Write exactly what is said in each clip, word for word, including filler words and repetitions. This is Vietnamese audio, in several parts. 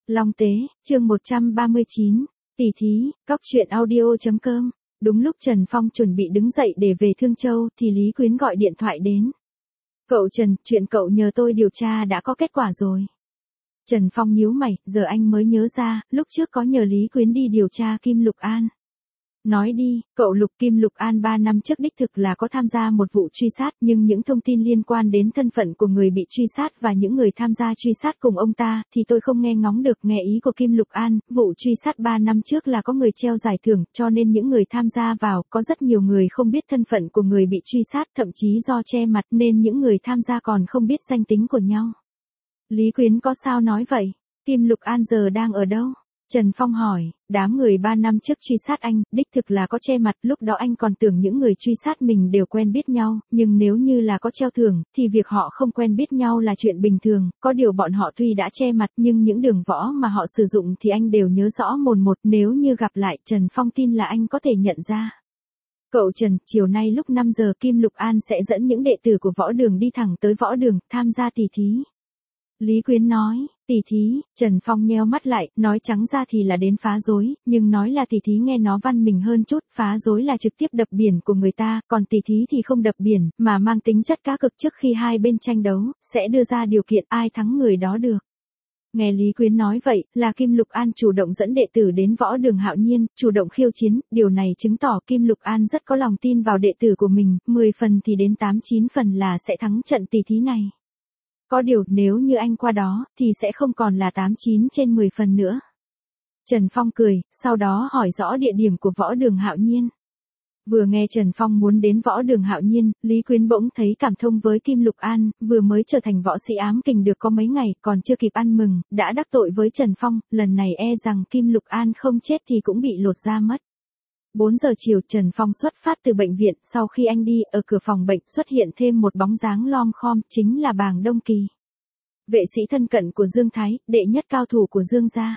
Long Tế, chương một trăm ba mươi chín, tỷ thí, cóc truyện audio chấm com. Đúng lúc Trần Phong chuẩn bị đứng dậy để về Thương Châu thì Lý Quyến gọi điện thoại đến. Cậu Trần, chuyện cậu nhờ tôi điều tra đã có kết quả rồi. Trần Phong nhíu mày, giờ anh mới nhớ ra, lúc trước có nhờ Lý Quyến đi điều tra Kim Lục An. Nói đi, cậu Lục Kim Lục An ba năm trước đích thực là có tham gia một vụ truy sát, nhưng những thông tin liên quan đến thân phận của người bị truy sát và những người tham gia truy sát cùng ông ta, thì tôi không nghe ngóng được. Nghe ý của Kim Lục An, vụ truy sát ba năm trước là có người treo giải thưởng, cho nên những người tham gia vào, có rất nhiều người không biết thân phận của người bị truy sát, thậm chí do che mặt nên những người tham gia còn không biết danh tính của nhau. Lý Quyến có sao nói vậy? Kim Lục An giờ đang ở đâu? Trần Phong hỏi, đám người ba năm trước truy sát anh, đích thực là có che mặt, lúc đó anh còn tưởng những người truy sát mình đều quen biết nhau, nhưng nếu như là có treo thưởng, thì việc họ không quen biết nhau là chuyện bình thường, có điều bọn họ tuy đã che mặt nhưng những đường võ mà họ sử dụng thì anh đều nhớ rõ mồn một, nếu như gặp lại, Trần Phong tin là anh có thể nhận ra. Cậu Trần, chiều nay lúc năm giờ Kim Lục An sẽ dẫn những đệ tử của võ đường đi thẳng tới võ đường, tham gia tỷ thí. Lý Quyến nói, tỷ thí, Trần Phong nheo mắt lại, nói trắng ra thì là đến phá rối, nhưng nói là tỷ thí nghe nó văn mình hơn chút, phá rối là trực tiếp đập biển của người ta, còn tỷ thí thì không đập biển, mà mang tính chất cá cược. Trước khi hai bên tranh đấu, sẽ đưa ra điều kiện ai thắng người đó được. Nghe Lý Quyến nói vậy, là Kim Lục An chủ động dẫn đệ tử đến võ đường Hạo Nhiên, chủ động khiêu chiến, điều này chứng tỏ Kim Lục An rất có lòng tin vào đệ tử của mình, mười phần thì đến tám chín phần là sẽ thắng trận tỷ thí này. Có điều, nếu như anh qua đó, thì sẽ không còn là tám chín trên mười phần nữa. Trần Phong cười, sau đó hỏi rõ địa điểm của võ đường Hạo Nhiên. Vừa nghe Trần Phong muốn đến võ đường Hạo Nhiên, Lý Quyến bỗng thấy cảm thông với Kim Lục An, vừa mới trở thành võ sĩ ám kình được có mấy ngày, còn chưa kịp ăn mừng, đã đắc tội với Trần Phong, lần này e rằng Kim Lục An không chết thì cũng bị lột da mất. bốn giờ chiều Trần Phong xuất phát từ bệnh viện, sau khi anh đi, ở cửa phòng bệnh xuất hiện thêm một bóng dáng lom khom, chính là Bàng Đông Kỳ. Vệ sĩ thân cận của Dương Thái, đệ nhất cao thủ của Dương gia.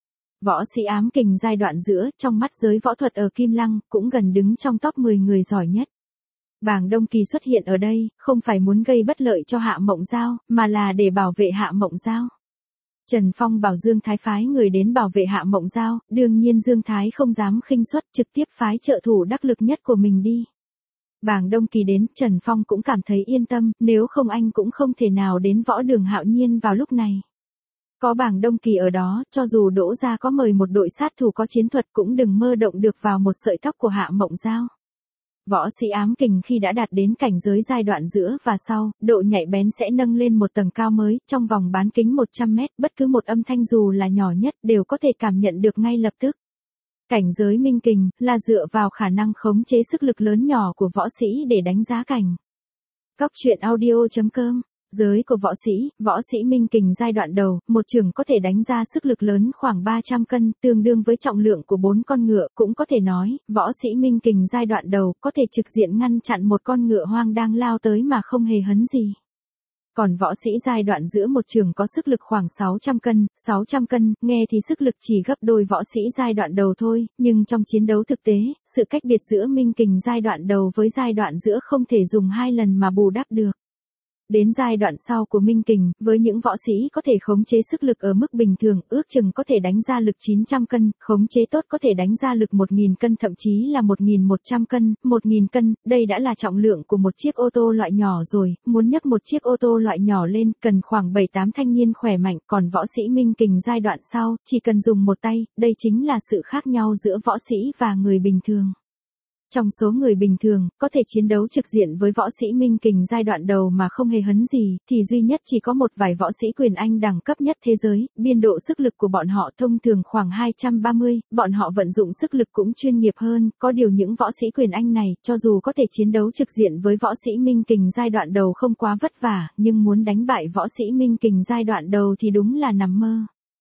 Võ sĩ ám kình giai đoạn giữa, trong mắt giới võ thuật ở Kim Lăng, cũng gần đứng trong top mười người giỏi nhất. Bàng Đông Kỳ xuất hiện ở đây, không phải muốn gây bất lợi cho Hạ Mộng Giao, mà là để bảo vệ Hạ Mộng Giao. Trần Phong bảo Dương Thái phái người đến bảo vệ Hạ Mộng Giao, đương nhiên Dương Thái không dám khinh suất, trực tiếp phái trợ thủ đắc lực nhất của mình đi. Bàng Đông Kỳ đến, Trần Phong cũng cảm thấy yên tâm, nếu không anh cũng không thể nào đến võ đường Hạo Nhiên vào lúc này. Có Bàng Đông Kỳ ở đó, cho dù Đỗ gia có mời một đội sát thủ có chiến thuật cũng đừng mơ động được vào một sợi tóc của Hạ Mộng Giao. Võ sĩ ám kình khi đã đạt đến cảnh giới giai đoạn giữa và sau, độ nhạy bén sẽ nâng lên một tầng cao mới, trong vòng bán kính một trăm mét, bất cứ một âm thanh dù là nhỏ nhất đều có thể cảm nhận được ngay lập tức. Cảnh giới minh kình, là dựa vào khả năng khống chế sức lực lớn nhỏ của võ sĩ để đánh giá cảnh. Cóc truyện audio chấm com. Giới của võ sĩ, võ sĩ minh kình giai đoạn đầu, một chưởng có thể đánh ra sức lực lớn khoảng ba trăm cân, tương đương với trọng lượng của bốn con ngựa, cũng có thể nói, võ sĩ minh kình giai đoạn đầu, có thể trực diện ngăn chặn một con ngựa hoang đang lao tới mà không hề hấn gì. Còn võ sĩ giai đoạn giữa một chưởng có sức lực khoảng sáu trăm cân, sáu trăm cân, nghe thì sức lực chỉ gấp đôi võ sĩ giai đoạn đầu thôi, nhưng trong chiến đấu thực tế, sự cách biệt giữa minh kình giai đoạn đầu với giai đoạn giữa không thể dùng hai lần mà bù đắp được. Đến giai đoạn sau của minh kình, với những võ sĩ có thể khống chế sức lực ở mức bình thường, ước chừng có thể đánh ra lực chín trăm cân, khống chế tốt có thể đánh ra lực một nghìn cân, thậm chí là một nghìn một trăm cân, một nghìn cân, đây đã là trọng lượng của một chiếc ô tô loại nhỏ rồi, muốn nhấc một chiếc ô tô loại nhỏ lên, cần khoảng bảy tám thanh niên khỏe mạnh, còn võ sĩ minh kình giai đoạn sau, chỉ cần dùng một tay, đây chính là sự khác nhau giữa võ sĩ và người bình thường. Trong số người bình thường, có thể chiến đấu trực diện với võ sĩ minh kình giai đoạn đầu mà không hề hấn gì, thì duy nhất chỉ có một vài võ sĩ quyền Anh đẳng cấp nhất thế giới, biên độ sức lực của bọn họ thông thường khoảng hai trăm ba mươi, bọn họ vận dụng sức lực cũng chuyên nghiệp hơn, có điều những võ sĩ quyền Anh này, cho dù có thể chiến đấu trực diện với võ sĩ minh kình giai đoạn đầu không quá vất vả, nhưng muốn đánh bại võ sĩ minh kình giai đoạn đầu thì đúng là nằm mơ.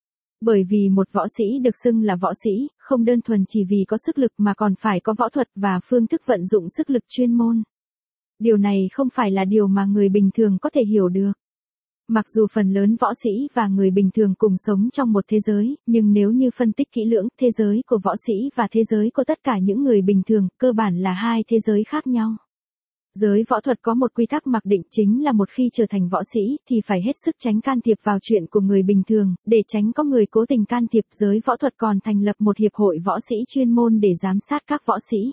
Bởi vì một võ sĩ được xưng là võ sĩ, không đơn thuần chỉ vì có sức lực mà còn phải có võ thuật và phương thức vận dụng sức lực chuyên môn. Điều này không phải là điều mà người bình thường có thể hiểu được. Mặc dù phần lớn võ sĩ và người bình thường cùng sống trong một thế giới, nhưng nếu như phân tích kỹ lưỡng, thế giới của võ sĩ và thế giới của tất cả những người bình thường, cơ bản là hai thế giới khác nhau. Giới võ thuật có một quy tắc mặc định chính là một khi trở thành võ sĩ thì phải hết sức tránh can thiệp vào chuyện của người bình thường, để tránh có người cố tình can thiệp. Giới võ thuật còn thành lập một hiệp hội võ sĩ chuyên môn để giám sát các võ sĩ.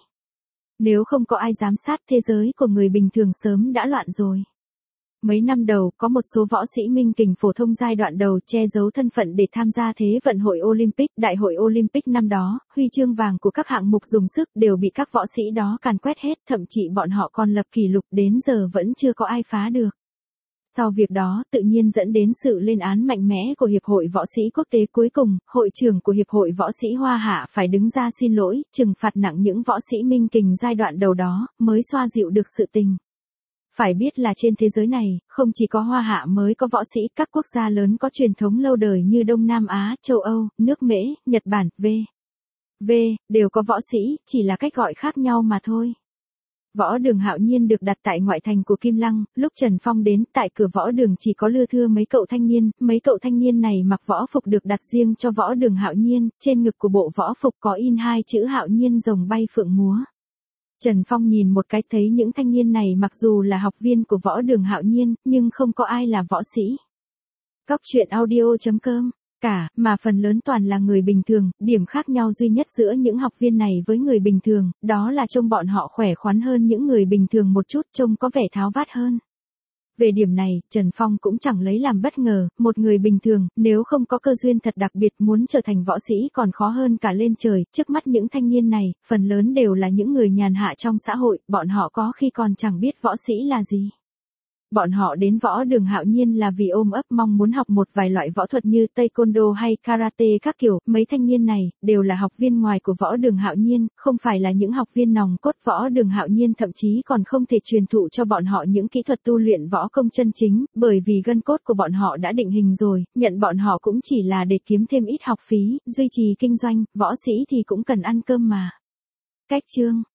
Nếu không có ai giám sát, thế giới của người bình thường sớm đã loạn rồi. Mấy năm đầu, có một số võ sĩ minh kình phổ thông giai đoạn đầu che giấu thân phận để tham gia Thế vận hội Olympic. Đại hội Olympic năm đó, huy chương vàng của các hạng mục dùng sức đều bị các võ sĩ đó càn quét hết, thậm chí bọn họ còn lập kỷ lục đến giờ vẫn chưa có ai phá được. Sau việc đó, tự nhiên dẫn đến sự lên án mạnh mẽ của Hiệp hội Võ sĩ Quốc tế. Cuối cùng, hội trưởng của Hiệp hội Võ sĩ Hoa Hạ phải đứng ra xin lỗi, trừng phạt nặng những võ sĩ minh kình giai đoạn đầu đó, mới xoa dịu được sự tình. Phải biết là trên thế giới này, không chỉ có Hoa Hạ mới có võ sĩ, các quốc gia lớn có truyền thống lâu đời như Đông Nam Á, châu Âu, nước Mễ, Nhật Bản, vân vân đều có võ sĩ, chỉ là cách gọi khác nhau mà thôi. Võ đường Hạo Nhiên được đặt tại ngoại thành của Kim Lăng. Lúc Trần Phong đến, tại cửa võ đường chỉ có lưa thưa mấy cậu thanh niên. Mấy cậu thanh niên này mặc võ phục được đặt riêng cho võ đường Hạo Nhiên. Trên ngực của bộ võ phục có in hai chữ Hạo Nhiên rồng bay phượng múa. Trần Phong nhìn một cái thấy những thanh niên này mặc dù là học viên của võ đường Hạo Nhiên, nhưng không có ai là võ sĩ. Cóc truyện audio chấm com cả, mà phần lớn toàn là người bình thường. Điểm khác nhau duy nhất giữa những học viên này với người bình thường, đó là trông bọn họ khỏe khoắn hơn những người bình thường một chút, trông có vẻ tháo vát hơn. Về điểm này, Trần Phong cũng chẳng lấy làm bất ngờ. Một người bình thường, nếu không có cơ duyên thật đặc biệt muốn trở thành võ sĩ còn khó hơn cả lên trời. Trước mắt những thanh niên này, phần lớn đều là những người nhàn hạ trong xã hội, bọn họ có khi còn chẳng biết võ sĩ là gì. Bọn họ đến võ đường Hạo Nhiên là vì ôm ấp mong muốn học một vài loại võ thuật như taekwondo hay karate các kiểu. Mấy thanh niên này đều là học viên ngoài của võ đường Hạo Nhiên, không phải là những học viên nòng cốt. Võ đường Hạo Nhiên thậm chí còn không thể truyền thụ cho bọn họ những kỹ thuật tu luyện võ công chân chính, bởi vì gân cốt của bọn họ đã định hình rồi, nhận bọn họ cũng chỉ là để kiếm thêm ít học phí, duy trì kinh doanh. Võ sĩ thì cũng cần ăn cơm mà. Cách chương